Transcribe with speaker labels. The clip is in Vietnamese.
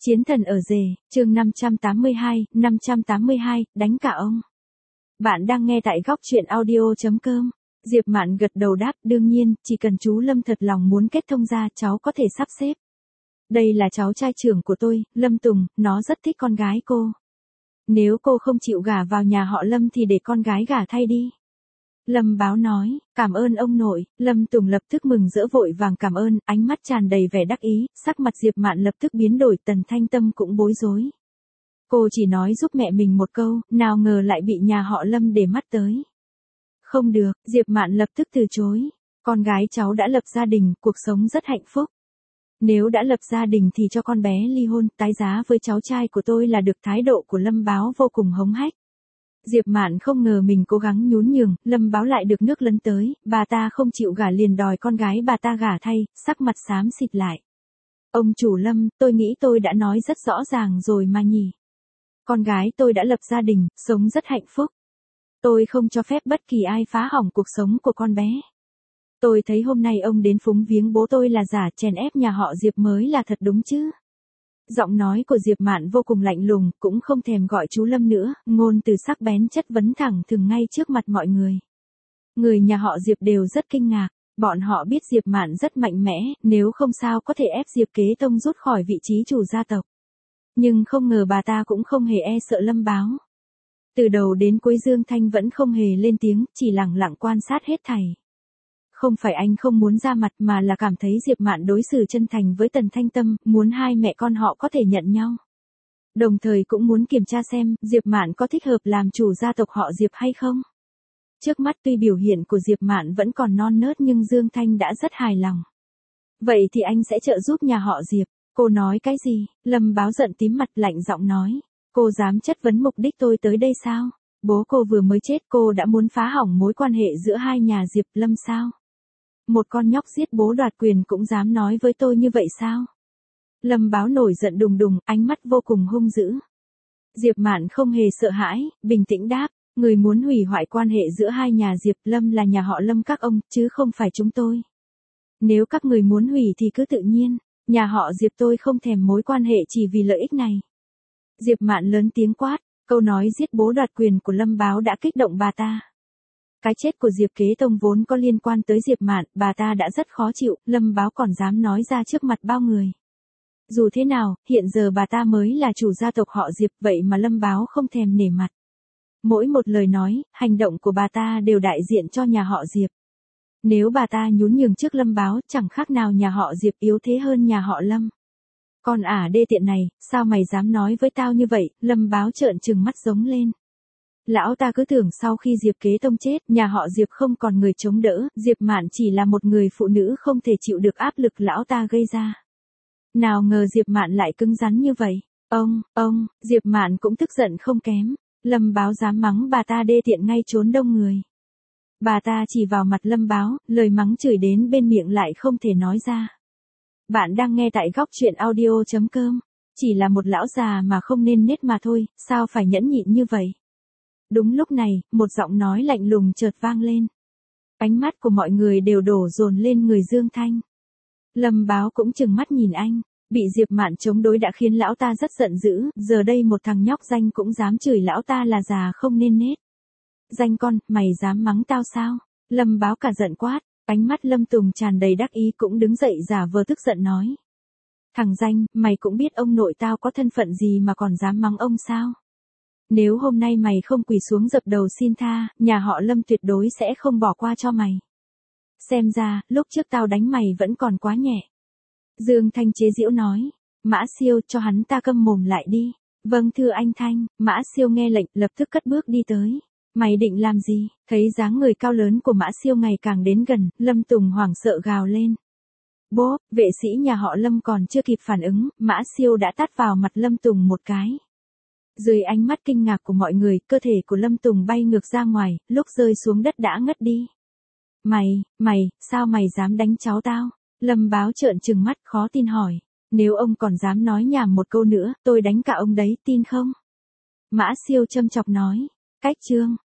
Speaker 1: Chiến thần ở rể, chương 582, đánh cả ông. Bạn đang nghe tại góc truyện audio.com. Diệp Mạn gật đầu đáp, đương nhiên, chỉ cần chú Lâm thật lòng muốn kết thông ra, cháu có thể sắp xếp. Đây là cháu trai trưởng của tôi, Lâm Tùng, nó rất thích con gái cô. Nếu cô không chịu gả vào nhà họ Lâm thì để con gái gả thay đi. Lâm Báo nói, cảm ơn ông nội. Lâm Tùng lập tức mừng rỡ vội vàng cảm ơn, ánh mắt tràn đầy vẻ đắc ý, sắc mặt Diệp Mạn lập tức biến đổi, Tần Thanh Tâm cũng bối rối. Cô chỉ nói giúp mẹ mình một câu, nào ngờ lại bị nhà họ Lâm để mắt tới. Không được, Diệp Mạn lập tức từ chối. Con gái cháu đã lập gia đình, cuộc sống rất hạnh phúc. Nếu đã lập gia đình thì cho con bé ly hôn, tái giá với cháu trai của tôi là được. Thái độ của Lâm Báo vô cùng hống hách. Diệp Mạn không ngờ mình cố gắng nhún nhường, Lâm Báo lại được nước lấn tới, bà ta không chịu gả liền đòi con gái bà ta gả thay, sắc mặt xám xịt lại. Ông chủ Lâm, tôi nghĩ tôi đã nói rất rõ ràng rồi mà nhỉ. Con gái tôi đã lập gia đình, sống rất hạnh phúc. Tôi không cho phép bất kỳ ai phá hỏng cuộc sống của con bé. Tôi thấy hôm nay ông đến phúng viếng bố tôi là giả, chèn ép nhà họ Diệp mới là thật đúng chứ. Giọng nói của Diệp Mạn vô cùng lạnh lùng, cũng không thèm gọi chú Lâm nữa, ngôn từ sắc bén chất vấn thẳng thừng ngay trước mặt mọi người. Người nhà họ Diệp đều rất kinh ngạc, bọn họ biết Diệp Mạn rất mạnh mẽ, nếu không sao có thể ép Diệp Kế Tông rút khỏi vị trí chủ gia tộc. Nhưng không ngờ bà ta cũng không hề e sợ Lâm Báo. Từ đầu đến cuối Dương Thanh vẫn không hề lên tiếng, chỉ lặng lặng quan sát hết thảy. Không phải anh không muốn ra mặt mà là cảm thấy Diệp Mạn đối xử chân thành với Tần Thanh Tâm, muốn hai mẹ con họ có thể nhận nhau. Đồng thời cũng muốn kiểm tra xem Diệp Mạn có thích hợp làm chủ gia tộc họ Diệp hay không. Trước mắt tuy biểu hiện của Diệp Mạn vẫn còn non nớt nhưng Dương Thanh đã rất hài lòng. Vậy thì anh sẽ trợ giúp nhà họ Diệp. Cô nói cái gì? Lâm Báo giận tím mặt lạnh giọng nói. Cô dám chất vấn mục đích tôi tới đây sao? Bố cô vừa mới chết, cô đã muốn phá hỏng mối quan hệ giữa hai nhà Diệp Lâm sao? Một con nhóc giết bố đoạt quyền cũng dám nói với tôi như vậy sao? Lâm Báo nổi giận đùng đùng, ánh mắt vô cùng hung dữ. Diệp Mạn không hề sợ hãi, bình tĩnh đáp, người muốn hủy hoại quan hệ giữa hai nhà Diệp Lâm là nhà họ Lâm các ông, chứ không phải chúng tôi. Nếu các người muốn hủy thì cứ tự nhiên, nhà họ Diệp tôi không thèm mối quan hệ chỉ vì lợi ích này. Diệp Mạn lớn tiếng quát, câu nói giết bố đoạt quyền của Lâm Báo đã kích động bà ta. Cái chết của Diệp Kế Tông vốn có liên quan tới Diệp Mạn, bà ta đã rất khó chịu, Lâm Báo còn dám nói ra trước mặt bao người. Dù thế nào, hiện giờ bà ta mới là chủ gia tộc họ Diệp, vậy mà Lâm Báo không thèm nể mặt. Mỗi một lời nói, hành động của bà ta đều đại diện cho nhà họ Diệp. Nếu bà ta nhún nhường trước Lâm Báo, chẳng khác nào nhà họ Diệp yếu thế hơn nhà họ Lâm. Con đê tiện này, sao mày dám nói với tao như vậy? Lâm Báo trợn trừng mắt giống lên. Lão ta cứ tưởng sau khi Diệp Kế Tông chết, nhà họ Diệp không còn người chống đỡ, Diệp Mạn chỉ là một người phụ nữ không thể chịu được áp lực lão ta gây ra. Nào ngờ Diệp Mạn lại cứng rắn như vậy. Diệp Mạn cũng tức giận không kém. Lâm Báo dám mắng bà ta đê tiện ngay trốn đông người. Bà ta chỉ vào mặt Lâm Báo, lời mắng chửi đến bên miệng lại không thể nói ra. Bạn đang nghe tại góc truyện audio.com. Chỉ là một lão già mà không nên nết mà thôi, sao phải nhẫn nhịn như vậy? Đúng lúc này, một giọng nói lạnh lùng chợt vang lên. Ánh mắt của mọi người đều đổ dồn lên người Dương Thanh. Lâm Báo cũng trừng mắt nhìn anh, bị Diệp Mạn chống đối đã khiến lão ta rất giận dữ, giờ đây một thằng nhóc danh cũng dám chửi lão ta là già không nên nết. Danh con, mày dám mắng tao sao? Lâm Báo cả giận quát, ánh mắt Lâm Tùng tràn đầy đắc ý cũng đứng dậy giả vờ tức giận nói. Thằng danh, mày cũng biết ông nội tao có thân phận gì mà còn dám mắng ông sao? Nếu hôm nay mày không quỳ xuống dập đầu xin tha, nhà họ Lâm tuyệt đối sẽ không bỏ qua cho mày. Xem ra, lúc trước tao đánh mày vẫn còn quá nhẹ. Dương Thanh chế giễu nói, Mã Siêu cho hắn ta câm mồm lại đi. Vâng thưa anh Thanh, Mã Siêu nghe lệnh lập tức cất bước đi tới. Mày định làm gì? Thấy dáng người cao lớn của Mã Siêu ngày càng đến gần, Lâm Tùng hoảng sợ gào lên. Bố, vệ sĩ nhà họ Lâm còn chưa kịp phản ứng, Mã Siêu đã tát vào mặt Lâm Tùng một cái. Dưới ánh mắt kinh ngạc của mọi người, cơ thể của Lâm Tùng bay ngược ra ngoài, lúc rơi xuống đất đã ngất đi. Sao mày dám đánh cháu tao? Lâm Báo trợn trừng mắt khó tin hỏi. Nếu ông còn dám nói nhảm một câu nữa, tôi đánh cả ông đấy, tin không? Mã Siêu châm chọc nói. Cách chương.